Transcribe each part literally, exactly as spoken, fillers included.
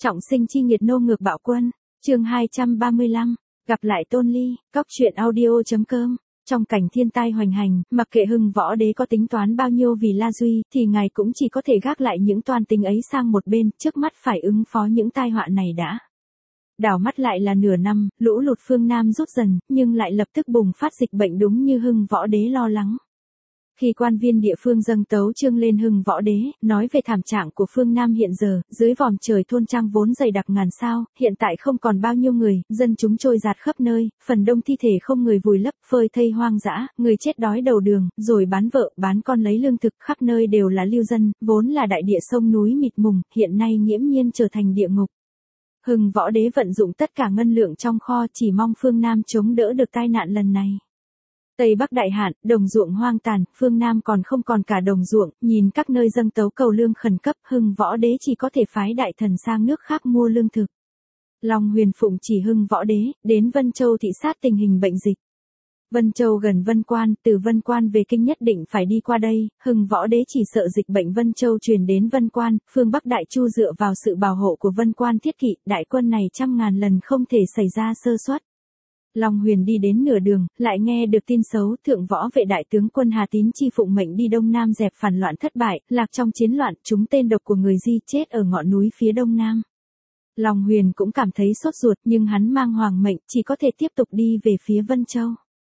Trọng sinh chi nghiệt nô ngược bạo quân, chương hai trăm ba mươi lăm, gặp lại Tôn Ly, cóc truyện audio.com. Trong cảnh thiên tai hoành hành, mặc kệ Hưng Võ Đế có tính toán bao nhiêu vì La Duy, thì ngài cũng chỉ có thể gác lại những toan tính ấy sang một bên, trước mắt phải ứng phó những tai họa này đã. Đảo mắt lại là nửa năm, lũ lụt phương Nam rút dần, nhưng lại lập tức bùng phát dịch bệnh đúng như Hưng Võ Đế lo lắng. Khi quan viên địa phương dâng tấu chương lên Hưng Võ Đế, nói về thảm trạng của phương Nam hiện giờ, dưới vòm trời thôn trang vốn dày đặc ngàn sao, hiện tại không còn bao nhiêu người, dân chúng trôi dạt khắp nơi, phần đông thi thể không người vùi lấp, phơi thây hoang dã, người chết đói đầu đường, rồi bán vợ, bán con lấy lương thực, khắp nơi đều là lưu dân, vốn là đại địa sông núi mịt mùng, hiện nay nghiễm nhiên trở thành địa ngục. Hưng Võ Đế vận dụng tất cả ngân lượng trong kho, chỉ mong phương Nam chống đỡ được tai nạn lần này. Tây Bắc đại hạn, đồng ruộng hoang tàn, phương Nam còn không còn cả đồng ruộng, nhìn các nơi dâng tấu cầu lương khẩn cấp, Hưng Võ Đế chỉ có thể phái đại thần sang nước khác mua lương thực. Long Huyền phụng chỉ Hưng Võ Đế, đến Vân Châu thị sát tình hình bệnh dịch. Vân Châu gần Vân Quan, từ Vân Quan về kinh nhất định phải đi qua đây, Hưng Võ Đế chỉ sợ dịch bệnh Vân Châu truyền đến Vân Quan, phương Bắc Đại Chu dựa vào sự bảo hộ của Vân Quan thiết kỵ, đại quân này trăm ngàn lần không thể xảy ra sơ suất. Long Huyền đi đến nửa đường, lại nghe được tin xấu, thượng võ vệ đại tướng quân Hà Tín chi phụng mệnh đi Đông Nam dẹp phản loạn thất bại, lạc trong chiến loạn, chúng tên độc của người Di chết ở ngọn núi phía Đông Nam. Long Huyền cũng cảm thấy sốt ruột, nhưng hắn mang hoàng mệnh, chỉ có thể tiếp tục đi về phía Vân Châu.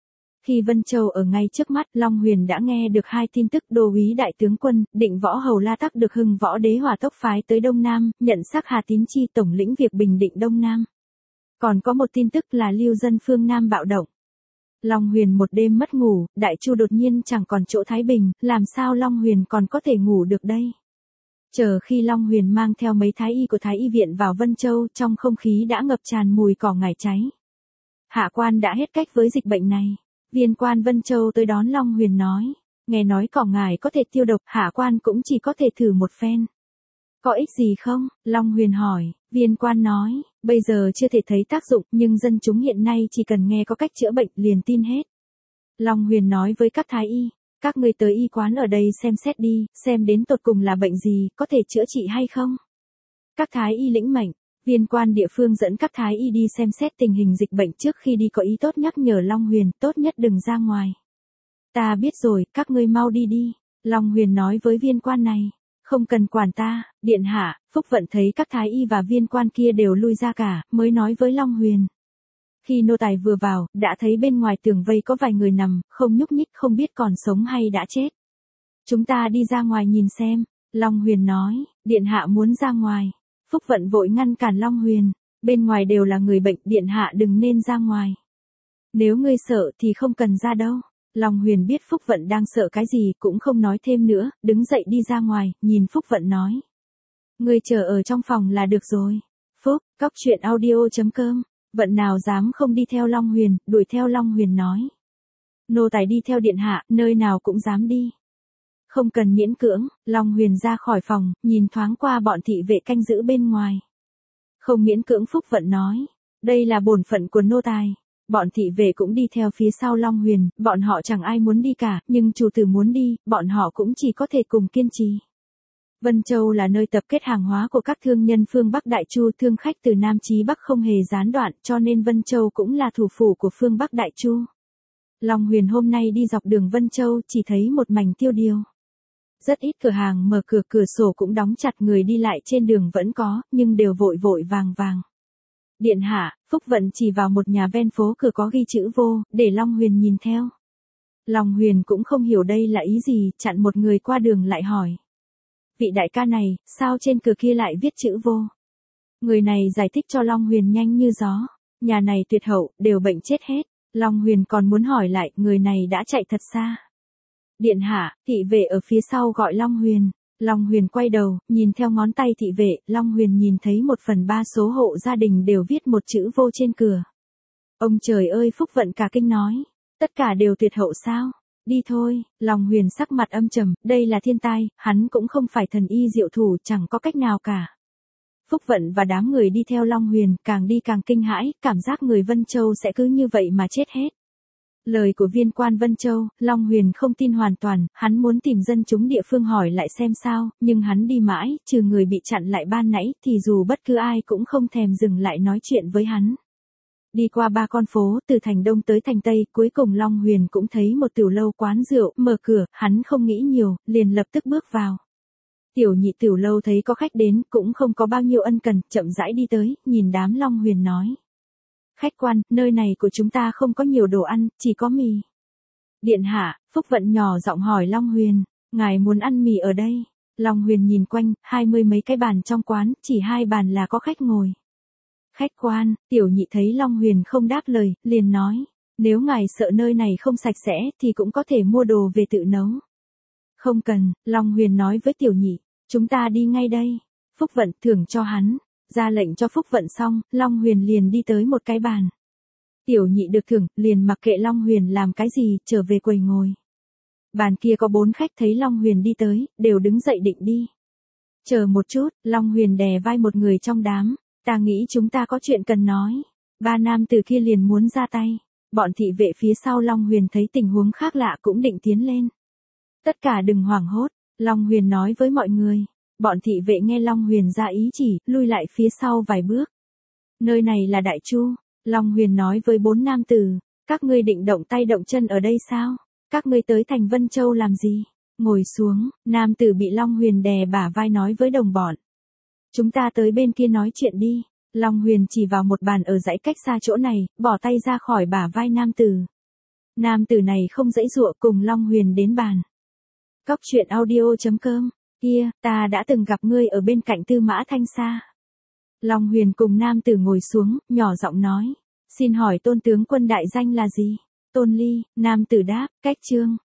Khi Vân Châu ở ngay trước mắt, Long Huyền đã nghe được hai tin tức, đô úy đại tướng quân, Định Võ Hầu La Tắc được Hưng Võ Đế hỏa tốc phái tới Đông Nam, nhận xác Hà Tín chi tổng lĩnh việc bình định Đông Nam. Còn có một tin tức là lưu dân phương Nam bạo động. Long Huyền một đêm mất ngủ, Đại Chu đột nhiên chẳng còn chỗ thái bình, làm sao Long Huyền còn có thể ngủ được đây? Chờ khi Long Huyền mang theo mấy thái y của Thái y viện vào Vân Châu, trong không khí đã ngập tràn mùi cỏ ngải cháy. Hạ quan đã hết cách với dịch bệnh này. Viên quan Vân Châu tới đón Long Huyền nói, nghe nói cỏ ngải có thể tiêu độc, hạ quan cũng chỉ có thể thử một phen. Có ích gì không? Long Huyền hỏi, viên quan nói, bây giờ chưa thể thấy tác dụng, nhưng dân chúng hiện nay chỉ cần nghe có cách chữa bệnh liền tin hết. Long Huyền nói với các thái y, các ngươi tới y quán ở đây xem xét đi, xem đến tột cùng là bệnh gì, có thể chữa trị hay không? Các thái y lĩnh mệnh, viên quan địa phương dẫn các thái y đi xem xét tình hình dịch bệnh, trước khi đi có ý tốt nhắc nhở Long Huyền, tốt nhất đừng ra ngoài. Ta biết rồi, các ngươi mau đi đi. Long Huyền nói với viên quan này. Không cần quản ta, điện hạ. Phúc Vận thấy các thái y và viên quan kia đều lui ra cả, mới nói với Long Huyền. Khi nô tài vừa vào, đã thấy bên ngoài tường vây có vài người nằm, không nhúc nhích, không biết còn sống hay đã chết. Chúng ta đi ra ngoài nhìn xem. Long Huyền nói, điện hạ muốn ra ngoài. Phúc Vận vội ngăn cản Long Huyền, bên ngoài đều là người bệnh, điện hạ đừng nên ra ngoài. Nếu ngươi sợ thì không cần ra đâu. Long Huyền biết Phúc Vận đang sợ cái gì, cũng không nói thêm nữa, đứng dậy đi ra ngoài, nhìn Phúc Vận nói. Ngươi chờ ở trong phòng là được rồi. Phúc, cóc truyện audio.com, Vận nào dám không đi theo Long Huyền, đuổi theo Long Huyền nói. Nô tài đi theo điện hạ, nơi nào cũng dám đi. Không cần miễn cưỡng, Long Huyền ra khỏi phòng, nhìn thoáng qua bọn thị vệ canh giữ bên ngoài. Không miễn cưỡng, Phúc Vận nói. Đây là bổn phận của nô tài. Bọn thị vệ cũng đi theo phía sau Long Huyền, bọn họ chẳng ai muốn đi cả, nhưng chủ tử muốn đi, bọn họ cũng chỉ có thể cùng kiên trì. Vân Châu là nơi tập kết hàng hóa của các thương nhân phương Bắc Đại Chu, thương khách từ Nam chí Bắc không hề gián đoạn, cho nên Vân Châu cũng là thủ phủ của phương Bắc Đại Chu. Long Huyền hôm nay đi dọc đường Vân Châu, chỉ thấy một mảnh tiêu điều. Rất ít cửa hàng mở cửa, cửa sổ cũng đóng chặt, người đi lại trên đường vẫn có, nhưng đều vội vội vàng vàng. Điện hạ, Phúc Vận chỉ vào một nhà ven phố, cửa có ghi chữ vô, để Long Huyền nhìn theo. Long Huyền cũng không hiểu đây là ý gì, chặn một người qua đường lại hỏi. Vị đại ca này, sao trên cửa kia lại viết chữ vô? Người này giải thích cho Long Huyền nhanh như gió. Nhà này tuyệt hậu, đều bệnh chết hết. Long Huyền còn muốn hỏi lại, người này đã chạy thật xa. Điện hạ, thị vệ ở phía sau gọi Long Huyền. Long Huyền quay đầu, nhìn theo ngón tay thị vệ, Long Huyền nhìn thấy một phần ba số hộ gia đình đều viết một chữ vô trên cửa. Ông trời ơi, Phúc Vận cả kinh nói. Tất cả đều tuyệt hậu sao? Đi thôi. Long Huyền sắc mặt âm trầm, đây là thiên tai, hắn cũng không phải thần y diệu thủ, chẳng có cách nào cả. Phúc Vận và đám người đi theo Long Huyền, càng đi càng kinh hãi, cảm giác người Vân Châu sẽ cứ như vậy mà chết hết. Lời của viên quan Vân Châu, Long Huyền không tin hoàn toàn, hắn muốn tìm dân chúng địa phương hỏi lại xem sao, nhưng hắn đi mãi, trừ người bị chặn lại ban nãy, thì dù bất cứ ai cũng không thèm dừng lại nói chuyện với hắn. Đi qua ba con phố, từ thành Đông tới thành Tây, cuối cùng Long Huyền cũng thấy một tiểu lâu quán rượu, mở cửa, hắn không nghĩ nhiều, liền lập tức bước vào. Tiểu nhị tiểu lâu thấy có khách đến, cũng không có bao nhiêu ân cần, chậm rãi đi tới, nhìn đám Long Huyền nói. Khách quan, nơi này của chúng ta không có nhiều đồ ăn, chỉ có mì. Điện hạ, Phúc Vận nhỏ giọng hỏi Long Huyền, ngài muốn ăn mì ở đây? Long Huyền nhìn quanh, hai mươi mấy cái bàn trong quán, chỉ hai bàn là có khách ngồi. Khách quan, tiểu nhị thấy Long Huyền không đáp lời, liền nói, nếu ngài sợ nơi này không sạch sẽ, thì cũng có thể mua đồ về tự nấu. Không cần, Long Huyền nói với tiểu nhị, chúng ta đi ngay đây. Phúc Vận thưởng cho hắn, ra lệnh cho Phúc Vận xong, Long Huyền liền đi tới một cái bàn. Tiểu nhị được thưởng, liền mặc kệ Long Huyền làm cái gì, trở về quầy ngồi. Bàn kia có bốn khách thấy Long Huyền đi tới, đều đứng dậy định đi. Chờ một chút, Long Huyền đè vai một người trong đám, ta nghĩ chúng ta có chuyện cần nói. Ba nam từ kia liền muốn ra tay. Bọn thị vệ phía sau Long Huyền thấy tình huống khác lạ cũng định tiến lên. Tất cả đừng hoảng hốt, Long Huyền nói với mọi người. Bọn thị vệ nghe Long Huyền ra ý chỉ, lui lại phía sau vài bước. Nơi này là Đại Chu, Long Huyền nói với bốn nam tử, các ngươi định động tay động chân ở đây sao? Các ngươi tới thành Vân Châu làm gì? Ngồi xuống, nam tử bị Long Huyền đè bả vai nói với đồng bọn. Chúng ta tới bên kia nói chuyện đi. Long Huyền chỉ vào một bàn ở dãy cách xa chỗ này, bỏ tay ra khỏi bả vai nam tử. Nam tử này không giãy giụa cùng Long Huyền đến bàn. Cóc truyện audio chấm com, kia, ta đã từng gặp ngươi ở bên cạnh Tư Mã Thanh Sa. Long Huyền cùng nam tử ngồi xuống, nhỏ giọng nói, xin hỏi tôn tướng quân đại danh là gì? Tôn Ly, nam tử đáp, cách Trương.